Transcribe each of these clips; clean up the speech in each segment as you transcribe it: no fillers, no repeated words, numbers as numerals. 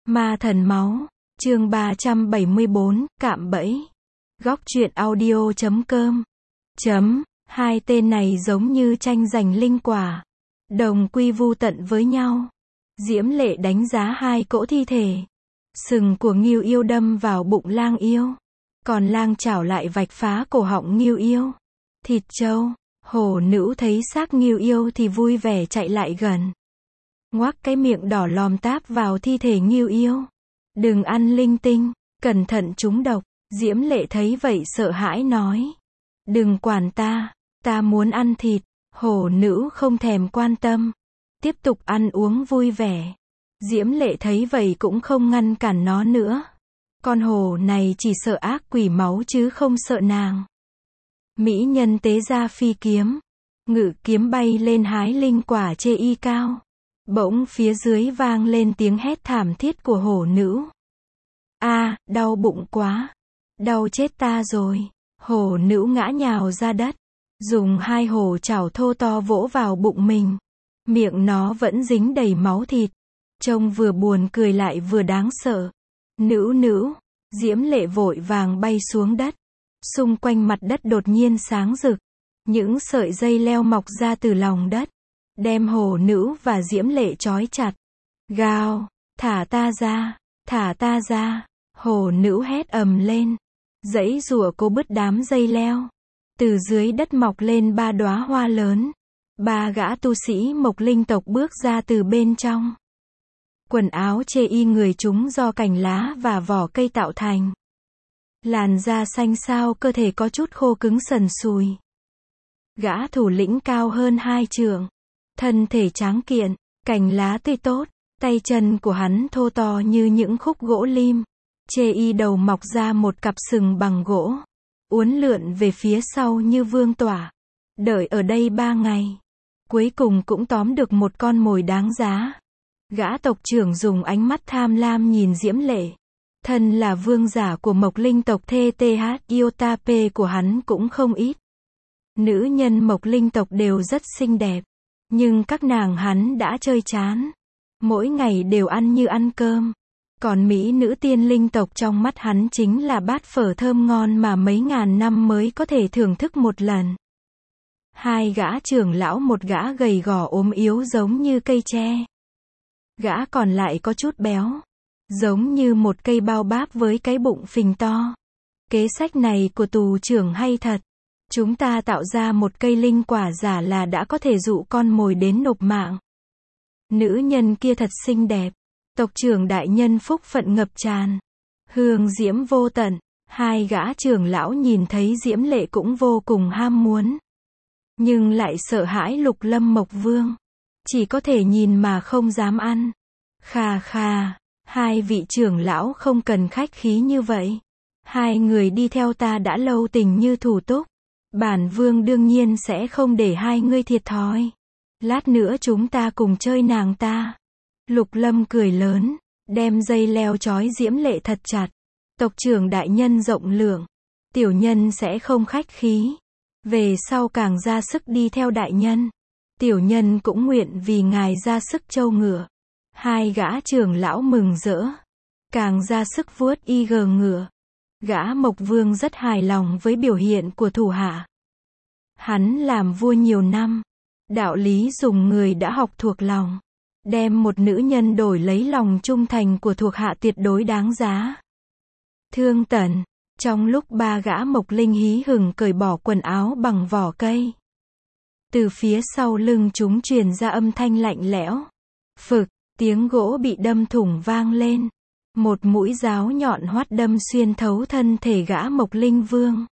Ma thần máu, chương 374, cạm bẫy. Góc truyện audio.com. Hai tên này giống như tranh giành linh quả. Đồng quy vu tận với nhau. Diễm Lệ đánh giá hai cỗ thi thể. Sừng của Ngưu Yêu đâm vào bụng Lang Yêu. Còn Lang Chảo lại vạch phá cổ họng Ngưu Yêu. Thịt trâu, hổ nữ thấy xác Ngưu Yêu thì vui vẻ chạy lại gần. Ngoác cái miệng đỏ lòm táp vào thi thể Ngưu Yêu. Đừng ăn linh tinh, cẩn thận trúng độc. Diễm Lệ thấy vậy sợ hãi nói. Đừng quản ta, ta muốn ăn thịt. Hổ nữ không thèm quan tâm. Tiếp tục ăn uống vui vẻ. Diễm Lệ thấy vậy cũng không ngăn cản nó nữa. Con hổ này chỉ sợ ác quỷ máu chứ không sợ nàng. Mỹ nhân tế ra phi kiếm. Ngự kiếm bay lên hái linh quả chê y cao. Bỗng phía dưới vang lên tiếng hét thảm thiết của hổ nữ. A, đau bụng quá. Đau chết ta rồi. Hổ nữ ngã nhào ra đất. Dùng hai hổ chảo thô to vỗ vào bụng mình. Miệng nó vẫn dính đầy máu thịt. Trông vừa buồn cười lại vừa đáng sợ. Nữ. Diễm Lệ vội vàng bay xuống đất. Xung quanh mặt đất đột nhiên sáng rực. Những sợi dây leo mọc ra từ lòng đất. Đem hổ nữ và Diễm Lệ trói chặt. Gào, thả ta ra, thả ta ra. Hổ nữ hét ầm lên. Giãy giụa cố bứt đám dây leo. Từ dưới đất mọc lên 3 đóa hoa lớn. 3 gã tu sĩ Mộc Linh tộc bước ra từ bên trong. Quần áo chê y người chúng do cành lá và vỏ cây tạo thành. Làn da xanh xao, cơ thể có chút khô cứng sần sùi. Gã thủ lĩnh cao hơn 2 trượng. Thân thể tráng kiện, cành lá tươi tốt, tay chân của hắn thô to như những khúc gỗ lim. Chê y đầu mọc ra một cặp sừng bằng gỗ. Uốn lượn về phía sau như vương tỏa. Đợi ở đây 3 ngày. Cuối cùng cũng tóm được một con mồi đáng giá. Gã tộc trưởng dùng ánh mắt tham lam nhìn Diễm Lệ. Thân là vương giả của Mộc Linh tộc, TTH Iotape của hắn cũng không ít. Nữ nhân Mộc Linh tộc đều rất xinh đẹp. Nhưng các nàng hắn đã chơi chán. Mỗi ngày đều ăn như ăn cơm. Còn mỹ nữ tiên linh tộc trong mắt hắn chính là bát phở thơm ngon mà mấy ngàn năm mới có thể thưởng thức một lần. Hai gã trưởng lão, một gã gầy gò ốm yếu giống như cây tre. Gã còn lại có chút béo. Giống như một cây bao báp với cái bụng phình to. Kế sách này của tù trưởng hay thật. Chúng ta tạo ra một cây linh quả giả là đã có thể dụ con mồi đến nộp mạng. Nữ nhân kia thật xinh đẹp. Tộc trưởng đại nhân phúc phận ngập tràn. Hương diễm vô tận. Hai gã trưởng lão nhìn thấy Diễm Lệ cũng vô cùng ham muốn. Nhưng lại sợ hãi Lục Lâm Mộc Vương. Chỉ có thể nhìn mà không dám ăn. Khà. Hai vị trưởng lão không cần khách khí như vậy. Hai người đi theo ta đã lâu, tình như thủ túc. Bản vương đương nhiên sẽ không để hai ngươi thiệt thòi. Lát nữa chúng ta cùng chơi nàng ta. Lục Lâm cười lớn, đem dây leo trói Diễm Lệ thật chặt. Tộc trưởng đại nhân rộng lượng. Tiểu nhân sẽ không khách khí. Về sau càng ra sức đi theo đại nhân. Tiểu nhân cũng nguyện vì ngài ra sức trâu ngựa. Hai gã trưởng lão mừng rỡ. Càng ra sức vuốt y gờ ngựa. Gã Mộc Vương rất hài lòng với biểu hiện của thủ hạ. Hắn làm vua nhiều năm. Đạo lý dùng người đã học thuộc lòng. Đem một nữ nhân đổi lấy lòng trung thành của thuộc hạ tuyệt đối đáng giá. Thương Tần. Trong lúc 3 gã Mộc Linh hí hửng cởi bỏ quần áo bằng vỏ cây. Từ phía sau lưng chúng truyền ra âm thanh lạnh lẽo. Phực, tiếng gỗ bị đâm thủng vang lên. Một mũi giáo nhọn hoắt đâm xuyên thấu thân thể gã Mộc Linh Vương.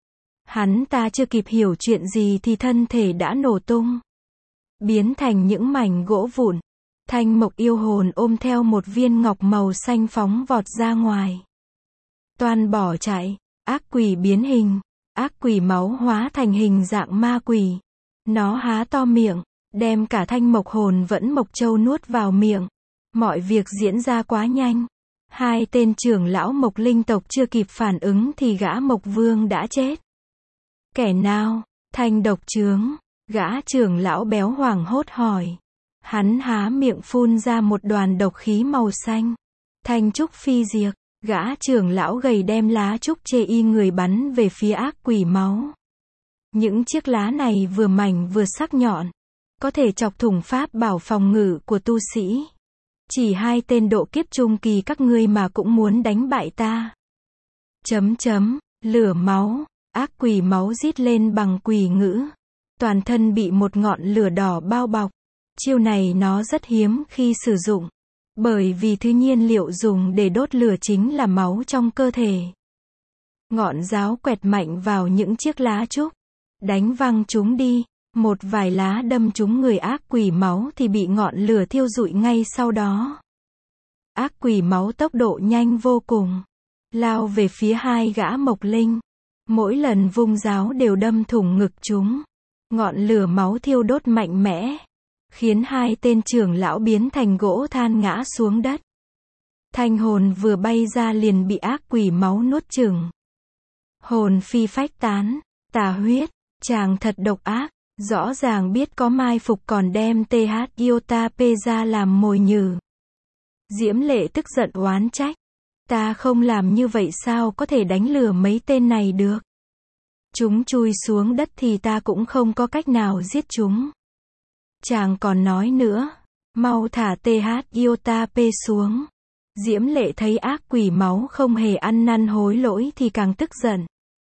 Hắn ta chưa kịp hiểu chuyện gì thì thân thể đã nổ tung. Biến thành những mảnh gỗ vụn. Thanh Mộc yêu hồn ôm theo một viên ngọc màu xanh phóng vọt ra ngoài. Toan bỏ chạy. Ác quỷ biến hình. Ác quỷ máu hóa thành hình dạng ma quỷ. Nó há to miệng. Đem cả Thanh Mộc hồn vẫn Mộc Châu nuốt vào miệng. Mọi việc diễn ra quá nhanh. Hai tên trưởng lão Mộc Linh tộc chưa kịp phản ứng thì gã Mộc Vương đã chết. Kẻ nào? Thanh độc trướng. Gã trưởng lão béo hoảng hốt hỏi. Hắn há miệng phun ra một đoàn độc khí màu xanh. Thanh trúc phi diệt, gã trưởng lão gầy đem lá trúc chê y người bắn về phía ác quỷ máu. Những chiếc lá này vừa mảnh vừa sắc nhọn, có thể chọc thủng pháp bảo phòng ngự của tu sĩ. Chỉ 2 tên độ kiếp trung kỳ các ngươi mà cũng muốn đánh bại ta. Lửa máu, ác quỷ máu rít lên bằng quỷ ngữ. Toàn thân bị một ngọn lửa đỏ bao bọc. Chiêu này nó rất hiếm khi sử dụng. Bởi vì thứ nhiên liệu dùng để đốt lửa chính là máu trong cơ thể. Ngọn giáo quẹt mạnh vào những chiếc lá trúc. Đánh văng chúng đi. Một vài lá đâm trúng người ác quỷ máu thì bị ngọn lửa thiêu rụi ngay sau đó. Ác quỷ máu tốc độ nhanh vô cùng. Lao về phía 2 gã mộc linh. Mỗi lần vung giáo đều đâm thủng ngực chúng. Ngọn lửa máu thiêu đốt mạnh mẽ. Khiến 2 tên trưởng lão biến thành gỗ than ngã xuống đất. Thanh hồn vừa bay ra liền bị ác quỷ máu nuốt chửng. Hồn phi phách tán. Tà huyết. Chàng thật độc ác. Rõ ràng biết có mai phục còn đem TH Iota P ra làm mồi nhử. Diễm Lệ tức giận oán trách. Ta không làm như vậy sao có thể đánh lừa mấy tên này được. Chúng chui xuống đất thì ta cũng không có cách nào giết chúng. Chàng còn nói nữa. Mau thả TH Iota P xuống. Diễm Lệ thấy ác quỷ máu không hề ăn năn hối lỗi thì càng tức giận.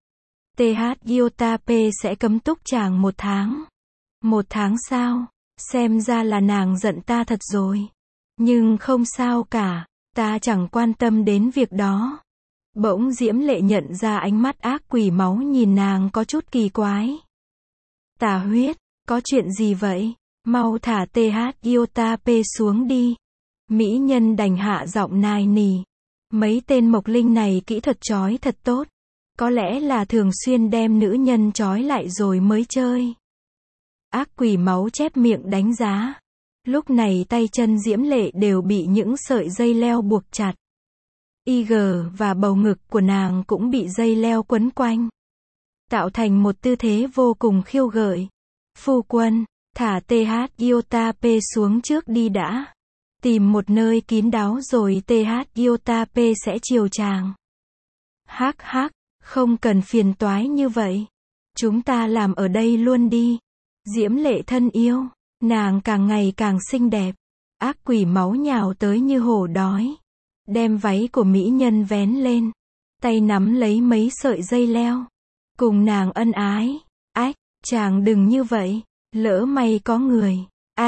TH Iota P sẽ cấm túc chàng 1 tháng. 1 tháng sao? Xem ra là nàng giận ta thật rồi. Nhưng không sao cả. Ta chẳng quan tâm đến việc đó. Bỗng Diễm Lệ nhận ra ánh mắt ác quỷ máu nhìn nàng có chút kỳ quái. Tà huyết, có chuyện gì vậy? Mau thả TH Iota P xuống đi. Mỹ nhân đành hạ giọng nài nỉ. Mấy tên mộc linh này kỹ thuật trói thật tốt. Có lẽ là thường xuyên đem nữ nhân trói lại rồi mới chơi. Ác quỷ máu chép miệng đánh giá. Lúc này tay chân Diễm Lệ đều bị những sợi dây leo buộc chặt. IG và bầu ngực của nàng cũng bị dây leo quấn quanh. Tạo thành một tư thế vô cùng khiêu gợi. Phu quân, thả TH Iota P xuống trước đi đã. Tìm một nơi kín đáo rồi TH Iota P sẽ chiều chàng. Hắc hắc, không cần phiền toái như vậy. Chúng ta làm ở đây luôn đi. Diễm Lệ thân yêu, nàng càng ngày càng xinh đẹp. Ác quỷ máu nhào tới như hổ đói. Đem váy của mỹ nhân vén lên. Tay nắm lấy mấy sợi dây leo. Cùng nàng ân ái. Ách, chàng đừng như vậy. Lỡ may có người.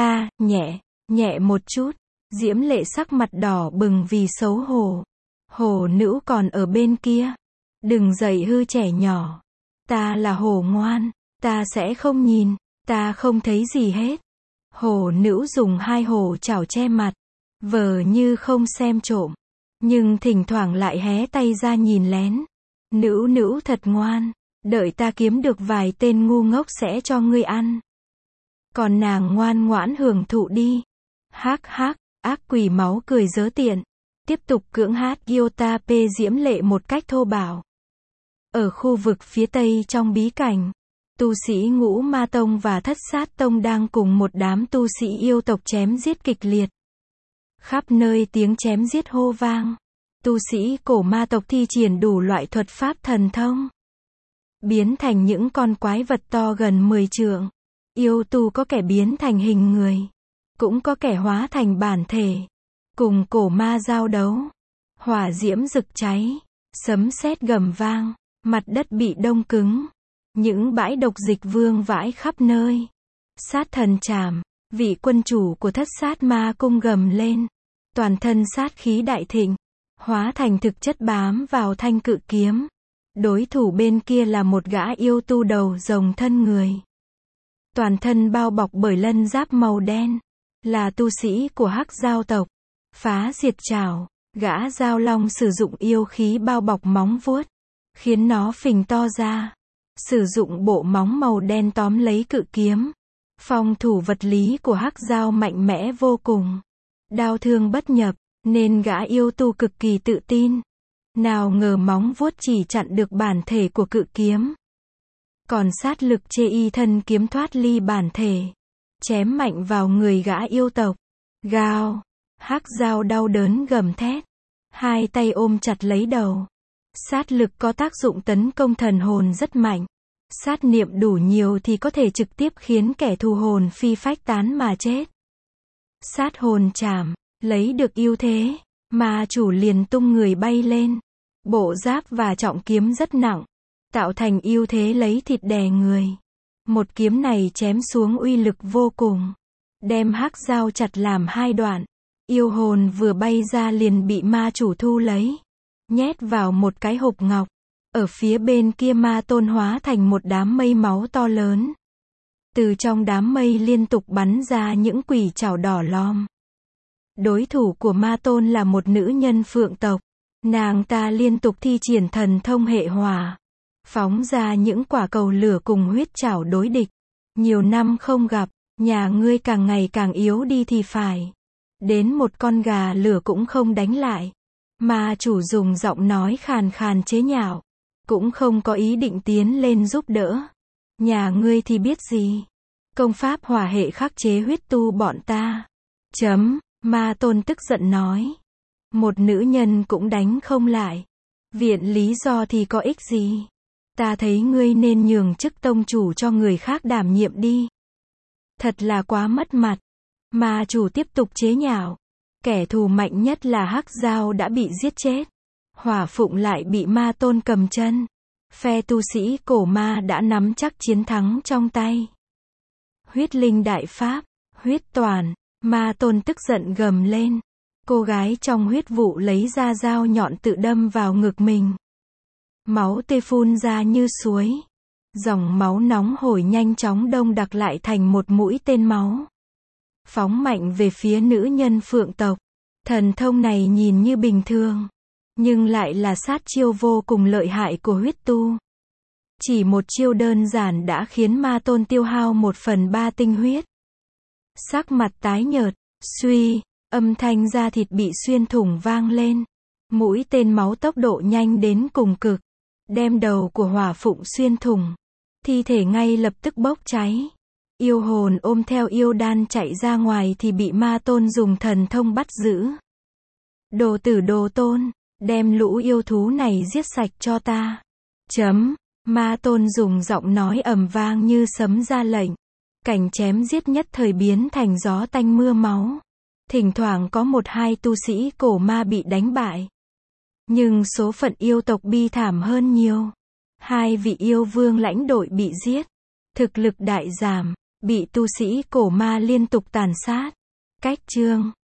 Nhẹ một chút. Diễm Lệ sắc mặt đỏ bừng vì xấu hổ. Hổ nữ còn ở bên kia. Đừng dậy hư trẻ nhỏ. Ta là hổ ngoan. Ta sẽ không nhìn. Ta không thấy gì hết. Hổ nữ dùng 2 hổ chảo che mặt. Vờ như không xem trộm. Nhưng thỉnh thoảng lại hé tay ra nhìn lén. Nữ thật ngoan. Đợi ta kiếm được vài tên ngu ngốc sẽ cho ngươi ăn. Còn nàng ngoan ngoãn hưởng thụ đi. Hắc hắc, ác quỷ máu cười dớ tiện. Tiếp tục cưỡng hát Iota P Diễm Lệ một cách thô bạo. Ở khu vực phía tây trong bí cảnh, tu sĩ Ngũ Ma Tông và Thất Sát Tông đang cùng một đám tu sĩ yêu tộc chém giết kịch liệt. Khắp nơi tiếng chém giết hô vang. Tu sĩ cổ ma tộc thi triển đủ loại thuật pháp thần thông. Biến thành những con quái vật to gần 10 trượng. Yêu tu có kẻ biến thành hình người. Cũng có kẻ hóa thành bản thể. Cùng cổ ma giao đấu. Hỏa diễm rực cháy. Sấm sét gầm vang. Mặt đất bị đông cứng. Những bãi độc dịch vương vãi khắp nơi. Sát thần trảm. Vị quân chủ của Thất Sát Ma Cung gầm lên. Toàn thân sát khí đại thịnh. Hóa thành thực chất bám vào thanh cự kiếm. Đối thủ bên kia là một gã yêu tu đầu rồng thân người. Toàn thân bao bọc bởi lân giáp màu đen. Là tu sĩ của Hắc Giao tộc. Phá diệt trảo. Gã giao long sử dụng yêu khí bao bọc móng vuốt. Khiến nó phình to ra. Sử dụng bộ móng màu đen tóm lấy cự kiếm. Phòng thủ vật lý của Hắc Giao mạnh mẽ vô cùng. Đao thương bất nhập. Nên gã yêu tu cực kỳ tự tin. Nào ngờ móng vuốt chỉ chặn được bản thể của cự kiếm. Còn sát lực chê y thân kiếm thoát ly bản thể. Chém mạnh vào người gã yêu tộc. Gào. Hắc Giao đau đớn gầm thét. Hai tay ôm chặt lấy đầu. Sát lực có tác dụng tấn công thần hồn rất mạnh. Sát niệm đủ nhiều thì có thể trực tiếp khiến kẻ thù hồn phi phách tán mà chết. Sát hồn chảm, lấy được ưu thế, ma chủ liền tung người bay lên. Bộ giáp và trọng kiếm rất nặng, tạo thành ưu thế lấy thịt đè người. Một kiếm này chém xuống uy lực vô cùng, đem hắc dao chặt làm hai đoạn. Yêu hồn vừa bay ra liền bị ma chủ thu lấy, nhét vào một cái hộp ngọc. Ở phía bên kia ma tôn hóa thành một đám mây máu to lớn. Từ trong đám mây liên tục bắn ra những quỷ trảo đỏ lòm. Đối thủ của ma tôn là một nữ nhân phượng tộc. Nàng ta liên tục thi triển thần thông hệ hỏa, phóng ra những quả cầu lửa cùng huyết trảo đối địch. Nhiều năm không gặp, nhà ngươi càng ngày càng yếu đi thì phải. Đến một con gà lửa cũng không đánh lại. Ma chủ dùng giọng nói khàn khàn chế nhạo, cũng không có ý định tiến lên giúp đỡ. Nhà ngươi thì biết gì? Công pháp hỏa hệ khắc chế huyết tu bọn ta. Ma tôn tức giận nói. Một nữ nhân cũng đánh không lại. Viện lý do thì có ích gì? Ta thấy ngươi nên nhường chức tông chủ cho người khác đảm nhiệm đi. Thật là quá mất mặt. Ma chủ tiếp tục chế nhạo. Kẻ thù mạnh nhất là hắc dao đã bị giết chết. Hỏa phụng lại bị ma tôn cầm chân. Phe tu sĩ cổ ma đã nắm chắc chiến thắng trong tay. Huyết linh đại pháp, huyết toàn. Ma tôn tức giận gầm lên. Cô gái trong huyết vụ lấy ra dao nhọn tự đâm vào ngực mình. Máu tươi phun ra như suối. Dòng máu nóng hổi nhanh chóng đông đặc lại thành một mũi tên máu. Phóng mạnh về phía nữ nhân phượng tộc. Thần thông này nhìn như bình thường, nhưng lại là sát chiêu vô cùng lợi hại của huyết tu. Chỉ một chiêu đơn giản đã khiến ma tôn tiêu hao 1/3 tinh huyết. Sắc mặt tái nhợt, suy, âm thanh da thịt bị xuyên thủng vang lên. Mũi tên máu tốc độ nhanh đến cùng cực, đem đầu của hỏa phụng xuyên thủng. Thi thể ngay lập tức bốc cháy. Yêu hồn ôm theo yêu đan chạy ra ngoài thì bị ma tôn dùng thần thông bắt giữ. Đồ tử đồ tôn, đem lũ yêu thú này giết sạch cho ta. Ma tôn dùng giọng nói ầm vang như sấm ra lệnh. Cảnh chém giết nhất thời biến thành gió tanh mưa máu. Thỉnh thoảng có 1-2 tu sĩ cổ ma bị đánh bại. Nhưng số phận yêu tộc bi thảm hơn nhiều. 2 vị yêu vương lãnh đội bị giết. Thực lực đại giảm, bị tu sĩ cổ ma liên tục tàn sát. Cách chương